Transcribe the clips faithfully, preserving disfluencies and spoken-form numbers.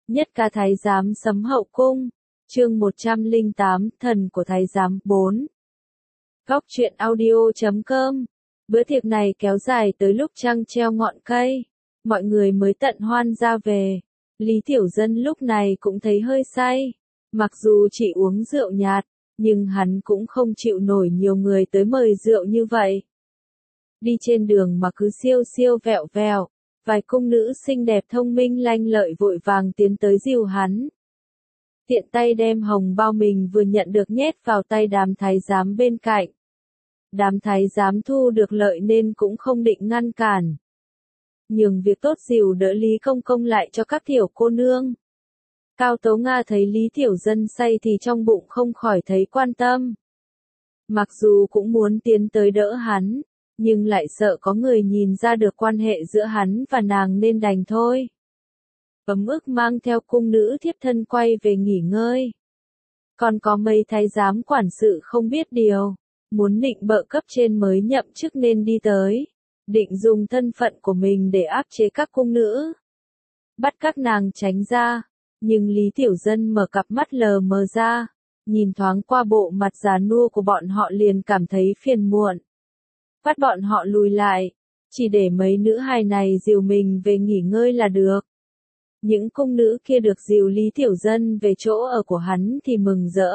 Nhất ca thái giám sấm hậu cung, chương một trăm lẻ tám, thần của thái giám bốn. Góc truyện audio chấm com. Bữa tiệc này kéo dài tới lúc trăng treo ngọn cây, mọi người mới tận hoan ra về. Lý Tiểu Dân lúc này cũng thấy hơi say, mặc dù chỉ uống rượu nhạt, nhưng hắn cũng không chịu nổi nhiều người tới mời rượu như vậy. Đi trên đường mà cứ siêu siêu vẹo vẹo, vài cung nữ xinh đẹp thông minh lanh lợi vội vàng tiến tới dìu hắn. Tiện tay đem hồng bao mình vừa nhận được nhét vào tay đám thái giám bên cạnh. Đám thái giám thu được lợi nên cũng không định ngăn cản. Nhường việc tốt dìu đỡ Lý Công Công lại cho các tiểu cô nương. Cao Tố Nga thấy Lý Tiểu Dân say thì trong bụng không khỏi thấy quan tâm. Mặc dù cũng muốn tiến tới đỡ hắn, nhưng lại sợ có người nhìn ra được quan hệ giữa hắn và nàng nên đành thôi. Ấm ức mang theo cung nữ thiếp thân quay về nghỉ ngơi. Còn có mấy thái giám quản sự không biết điều, muốn định bợ cấp trên mới nhậm chức nên đi tới, định dùng thân phận của mình để áp chế các cung nữ, bắt các nàng tránh ra. Nhưng Lý Tiểu Dân mở cặp mắt lờ mờ ra, nhìn thoáng qua bộ mặt già nua của bọn họ liền cảm thấy phiền muộn. Bắt bọn họ lùi lại, chỉ để mấy nữ hài này dìu mình về nghỉ ngơi là được. Những cung nữ kia được dìu Lý Tiểu Dân về chỗ ở của hắn thì mừng rỡ.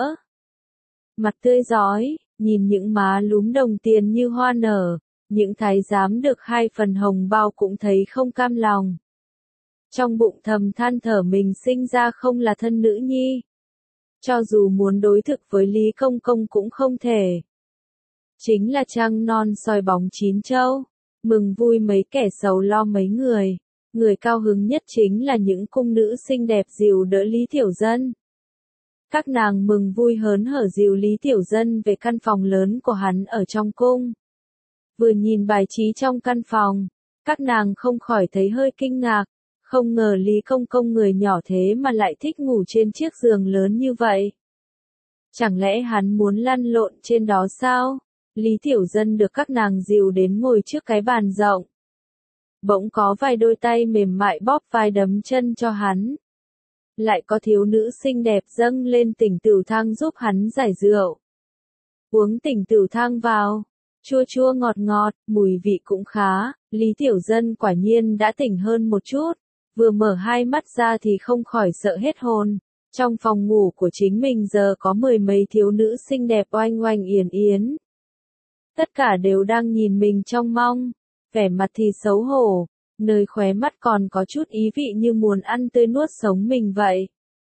Mặt tươi rói, nhìn những má lúm đồng tiền như hoa nở, những thái giám được hai phần hồng bao cũng thấy không cam lòng. Trong bụng thầm than thở mình sinh ra không là thân nữ nhi. Cho dù muốn đối thực với Lý Công Công cũng không thể. Chính là trăng non soi bóng chín châu, mừng vui mấy kẻ sầu lo mấy người. Người cao hứng nhất chính là những cung nữ xinh đẹp dìu đỡ Lý Tiểu Dân. Các nàng mừng vui hớn hở dìu Lý Tiểu Dân về căn phòng lớn của hắn ở trong cung. Vừa nhìn bài trí trong căn phòng, các nàng không khỏi thấy hơi kinh ngạc, không ngờ Lý Công Công người nhỏ thế mà lại thích ngủ trên chiếc giường lớn như vậy. Chẳng lẽ hắn muốn lăn lộn trên đó sao? Lý Tiểu Dân được các nàng dìu đến ngồi trước cái bàn rộng. Bỗng có vài đôi tay mềm mại bóp vai đấm chân cho hắn. Lại có thiếu nữ xinh đẹp dâng lên tỉnh tửu thang giúp hắn giải rượu. Uống tỉnh tửu thang vào, chua chua ngọt ngọt, mùi vị cũng khá. Lý Tiểu Dân quả nhiên đã tỉnh hơn một chút, vừa mở hai mắt ra thì không khỏi sợ hết hồn. Trong phòng ngủ của chính mình giờ có mười mấy thiếu nữ xinh đẹp oanh oanh yến yến. Tất cả đều đang nhìn mình trong mong, vẻ mặt thì xấu hổ, nơi khóe mắt còn có chút ý vị như muốn ăn tươi nuốt sống mình vậy.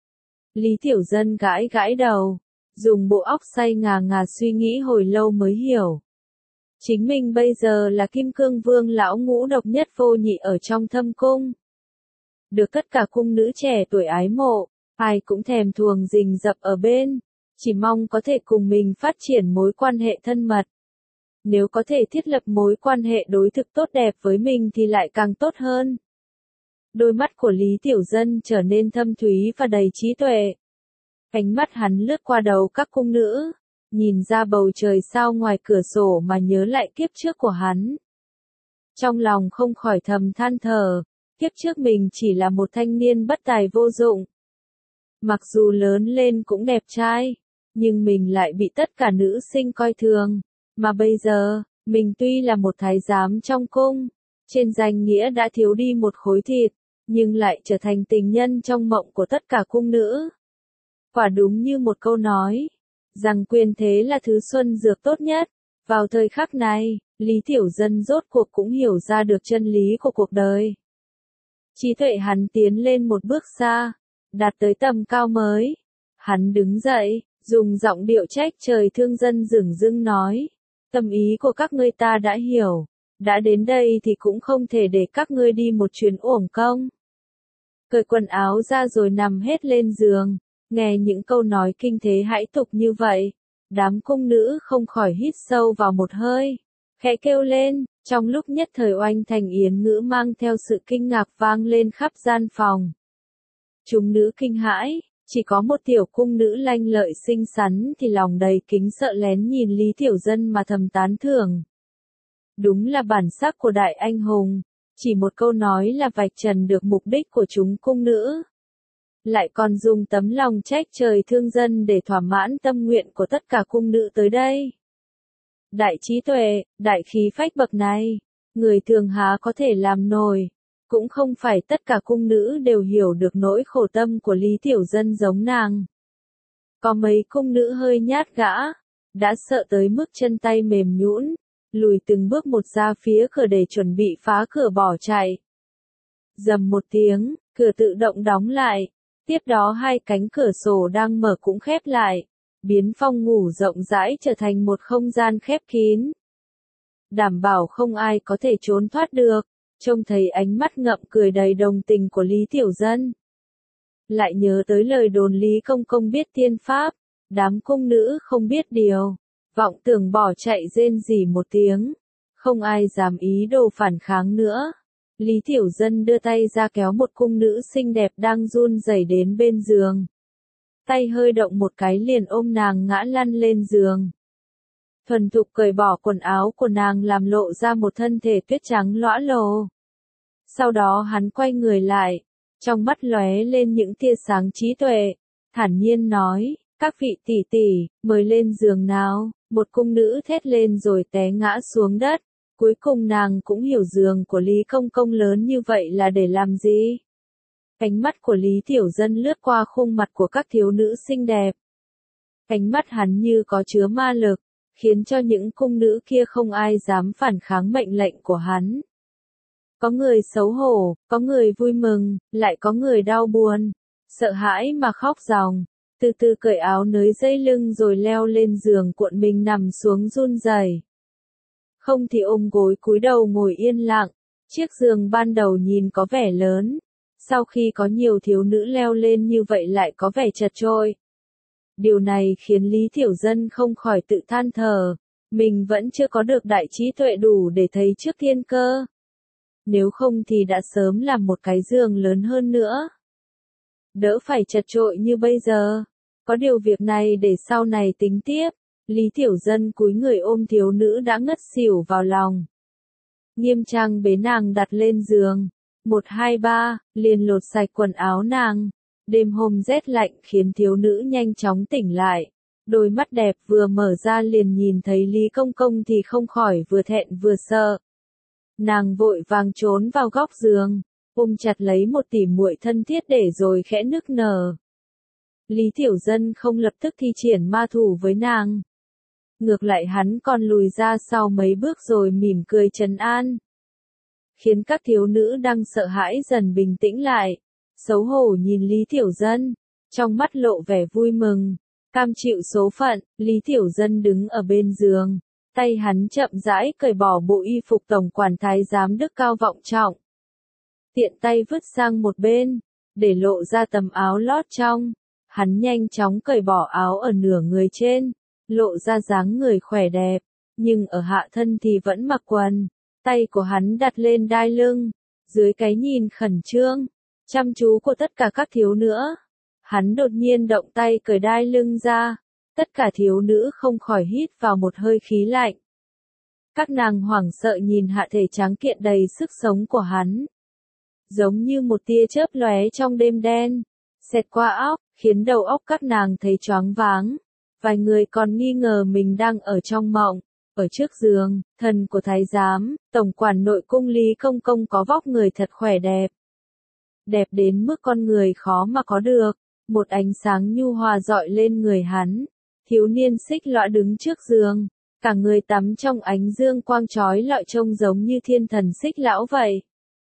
Lý Tiểu Dân gãi gãi đầu, dùng bộ óc say ngà ngà suy nghĩ hồi lâu mới hiểu. Chính mình bây giờ là Kim Cương Vương lão ngũ độc nhất vô nhị ở trong thâm cung. Được tất cả cung nữ trẻ tuổi ái mộ, ai cũng thèm thuồng rình rập ở bên, chỉ mong có thể cùng mình phát triển mối quan hệ thân mật. Nếu có thể thiết lập mối quan hệ đối thực tốt đẹp với mình thì lại càng tốt hơn. Đôi mắt của Lý Tiểu Dân trở nên thâm thúy và đầy trí tuệ. Ánh mắt hắn lướt qua đầu các cung nữ, nhìn ra bầu trời sao ngoài cửa sổ mà nhớ lại kiếp trước của hắn. Trong lòng không khỏi thầm than thở, kiếp trước mình chỉ là một thanh niên bất tài vô dụng. Mặc dù lớn lên cũng đẹp trai, nhưng mình lại bị tất cả nữ sinh coi thường. Mà bây giờ, mình tuy là một thái giám trong cung, trên danh nghĩa đã thiếu đi một khối thịt, nhưng lại trở thành tình nhân trong mộng của tất cả cung nữ. Quả đúng như một câu nói, rằng quyền thế là thứ xuân dược tốt nhất. Vào thời khắc này, Lý Tiểu Dân rốt cuộc cũng hiểu ra được chân lý của cuộc đời. Trí tuệ hắn tiến lên một bước xa, đạt tới tầm cao mới. Hắn đứng dậy, dùng giọng điệu trách trời thương dân dửng dưng nói. Tâm ý của các ngươi ta đã hiểu, đã đến đây thì cũng không thể để các ngươi đi một chuyến uổng công. Cởi quần áo ra rồi nằm hết lên giường, nghe những câu nói kinh thế hãi tục như vậy, đám cung nữ không khỏi hít sâu vào một hơi, khẽ kêu lên, trong lúc nhất thời oanh thành yến ngữ mang theo sự kinh ngạc vang lên khắp gian phòng. Chúng nữ kinh hãi. Chỉ có một tiểu cung nữ lanh lợi xinh xắn thì lòng đầy kính sợ lén nhìn Lý Tiểu Dân mà thầm tán thưởng. Đúng là bản sắc của đại anh hùng, chỉ một câu nói là vạch trần được mục đích của chúng cung nữ. lại còn dùng tấm lòng trách trời thương dân để thỏa mãn tâm nguyện của tất cả cung nữ tới đây. Đại trí tuệ, đại khí phách bậc này, người thường há có thể làm nổi, cũng không phải tất cả cung nữ đều hiểu được nỗi khổ tâm của Lý Tiểu Dân giống nàng. Có mấy cung nữ hơi nhát gã, đã sợ tới mức chân tay mềm nhũn, lùi từng bước một ra phía cửa để chuẩn bị phá cửa bỏ chạy. Rầm một tiếng, cửa tự động đóng lại, tiếp đó hai cánh cửa sổ đang mở cũng khép lại, biến phòng ngủ rộng rãi trở thành một không gian khép kín. Đảm bảo không ai có thể trốn thoát được, trông thấy ánh mắt ngậm cười đầy đồng tình của Lý Tiểu Dân. Lại nhớ tới lời đồn Lý Công Công biết tiên pháp, đám cung nữ không biết điều, vọng tưởng bỏ chạy rên rỉ một tiếng, không ai dám ý đồ phản kháng nữa. Lý Tiểu Dân đưa tay ra kéo một cung nữ xinh đẹp đang run rẩy đến bên giường. Tay hơi động một cái liền ôm nàng ngã lăn lên giường. Thuần thục cởi bỏ quần áo của nàng làm lộ ra một thân thể tuyết trắng lõa lồ. Sau đó hắn quay người lại, trong mắt lóe lên những tia sáng trí tuệ, thản nhiên nói, các vị tỷ tỷ, mời lên giường nào. Một cung nữ thét lên rồi té ngã xuống đất. Cuối cùng nàng cũng hiểu giường của Lý Công Công lớn như vậy là để làm gì. Ánh mắt của Lý Tiểu Dân lướt qua khuôn mặt của các thiếu nữ xinh đẹp. Ánh mắt hắn như có chứa ma lực, khiến cho những cung nữ kia không ai dám phản kháng mệnh lệnh của hắn. Có người xấu hổ, có người vui mừng, lại có người đau buồn, sợ hãi mà khóc ròng, từ từ cởi áo nới dây lưng rồi leo lên giường cuộn mình nằm xuống run rẩy. Không thì ôm gối cúi đầu ngồi yên lặng, chiếc giường ban đầu nhìn có vẻ lớn, sau khi có nhiều thiếu nữ leo lên như vậy lại có vẻ chật chội. Điều này khiến Lý Tiểu Dân không khỏi tự than thở, mình vẫn chưa có được đại trí tuệ đủ để thấy trước thiên cơ. Nếu không thì đã sớm làm một cái giường lớn hơn nữa. Đỡ phải chật chội như bây giờ. Có điều việc này để sau này tính tiếp. Lý Tiểu Dân cúi người ôm thiếu nữ đã ngất xỉu vào lòng. Nghiêm trang bế nàng đặt lên giường. Một hai ba, liền lột sạch quần áo nàng. Đêm hôm rét lạnh khiến thiếu nữ nhanh chóng tỉnh lại. Đôi mắt đẹp vừa mở ra liền nhìn thấy Lý Công Công thì không khỏi vừa thẹn vừa sợ. Nàng vội vàng trốn vào góc giường, ôm chặt lấy một tỉ muội thân thiết để rồi khẽ nức nở. Lý Tiểu Dân không lập tức thi triển ma thủ với nàng. Ngược lại hắn còn lùi ra sau mấy bước rồi mỉm cười trấn an. Khiến các thiếu nữ đang sợ hãi dần bình tĩnh lại. Xấu hổ nhìn Lý Tiểu Dân, trong mắt lộ vẻ vui mừng, cam chịu số phận. Lý Tiểu Dân đứng ở bên giường, tay hắn chậm rãi cởi bỏ bộ y phục tổng quản thái giám đức cao vọng trọng. Tiện tay vứt sang một bên, để lộ ra tấm áo lót trong. Hắn nhanh chóng cởi bỏ áo ở nửa người trên, lộ ra dáng người khỏe đẹp, nhưng ở hạ thân thì vẫn mặc quần. Tay của hắn đặt lên đai lưng, dưới cái nhìn khẩn trương, chăm chú của tất cả các thiếu nữ. Hắn đột nhiên động tay cởi đai lưng ra, tất cả thiếu nữ không khỏi hít vào một hơi khí lạnh. Các nàng hoảng sợ nhìn hạ thể trắng kiện đầy sức sống của hắn. Giống như một tia chớp lóe trong đêm đen, xẹt qua óc, khiến đầu óc các nàng thấy choáng váng. Vài người còn nghi ngờ mình đang ở trong mộng. Ở trước giường, thần của thái giám, tổng quản nội cung Lý Công Công có vóc người thật khỏe đẹp. Đẹp đến mức con người khó mà có được. Một ánh sáng nhu hòa rọi lên người hắn. Thiếu niên xích lõa đứng trước giường, cả người tắm trong ánh dương quang chói lọi trông giống như thiên thần xích lão vậy.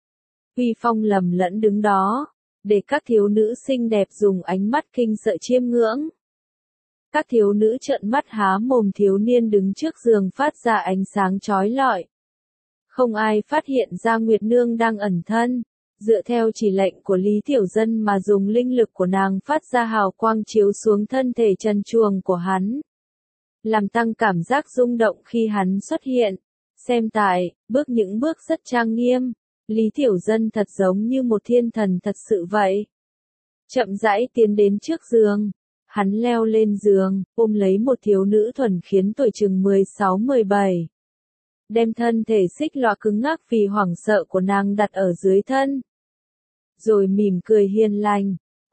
Uy phong lầm lẫn đứng đó, để các thiếu nữ xinh đẹp dùng ánh mắt kinh sợ chiêm ngưỡng. Các thiếu nữ trợn mắt há mồm, thiếu niên đứng trước giường phát ra ánh sáng chói lọi. Không ai phát hiện ra Nguyệt Nương đang ẩn thân, dựa theo chỉ lệnh của Lý Tiểu Dân mà dùng linh lực của nàng phát ra hào quang chiếu xuống thân thể trần truồng của hắn. Làm tăng cảm giác rung động khi hắn xuất hiện. Xem tại, bước những bước rất trang nghiêm, Lý Tiểu Dân thật giống như một thiên thần thật sự vậy. Chậm rãi tiến đến trước giường. Hắn leo lên giường, ôm lấy một thiếu nữ thuần khiết tuổi chừng mười sáu mười bảy. Đem thân thể xích lõa cứng ngắc vì hoảng sợ của nàng đặt ở dưới thân. Rồi mỉm cười hiền lành,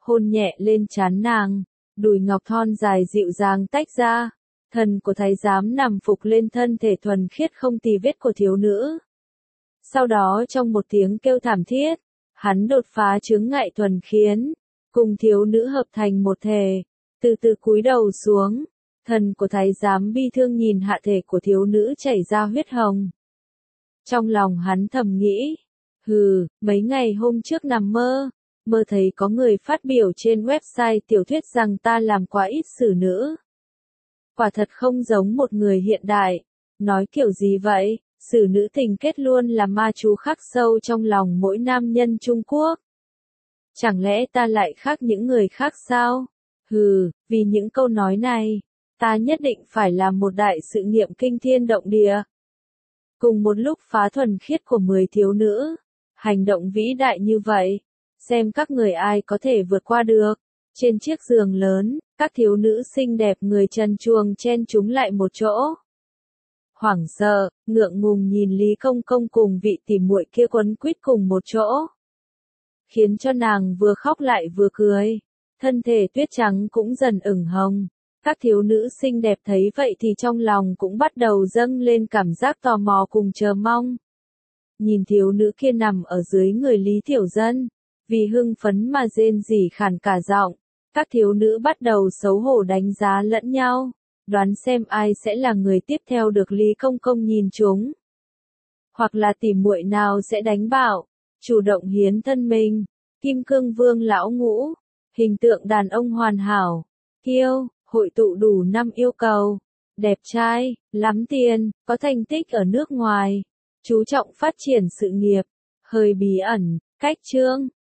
hôn nhẹ lên trán nàng, đùi ngọc thon dài dịu dàng tách ra, thần của thái giám nằm phục lên thân thể thuần khiết không tì vết của thiếu nữ. Sau đó trong một tiếng kêu thảm thiết, hắn đột phá chướng ngại thuần khiến, cùng thiếu nữ hợp thành một thể, từ từ cúi đầu xuống, thần của thái giám bi thương nhìn hạ thể của thiếu nữ chảy ra huyết hồng. Trong lòng hắn thầm nghĩ, hừ, mấy ngày hôm trước nằm mơ, mơ thấy có người phát biểu trên website tiểu thuyết rằng ta làm quá ít xử nữ. Quả thật không giống một người hiện đại, nói kiểu gì vậy, xử nữ tình kết luôn là ma chú khắc sâu trong lòng mỗi nam nhân Trung Quốc. Chẳng lẽ ta lại khác những người khác sao? Hừ, vì những câu nói này, ta nhất định phải làm một đại sự nghiệm kinh thiên động địa. Cùng một lúc phá thuần khiết của mười thiếu nữ, hành động vĩ đại như vậy, xem các người ai có thể vượt qua được. Trên chiếc giường lớn, các thiếu nữ xinh đẹp người trần truồng chen chúng lại một chỗ. Hoảng sợ, ngượng ngùng nhìn Lý Công Công cùng vị tỉ muội kia quấn quýt cùng một chỗ. Khiến cho nàng vừa khóc lại vừa cười, thân thể tuyết trắng cũng dần ửng hồng. Các thiếu nữ xinh đẹp thấy vậy thì trong lòng cũng bắt đầu dâng lên cảm giác tò mò cùng chờ mong. Nhìn thiếu nữ kia nằm ở dưới người Lý Tiểu Dân, vì hưng phấn mà rên rỉ khàn cả giọng, các thiếu nữ bắt đầu xấu hổ đánh giá lẫn nhau, đoán xem ai sẽ là người tiếp theo được Lý Công Công nhìn chúng. Hoặc là tỉ muội nào sẽ đánh bạo, chủ động hiến thân mình, Kim Cương Vương lão ngũ, hình tượng đàn ông hoàn hảo, kiêu, hội tụ đủ năm yêu cầu, đẹp trai, lắm tiền, có thành tích ở nước ngoài, chú trọng phát triển sự nghiệp, hơi bí ẩn, cách chương.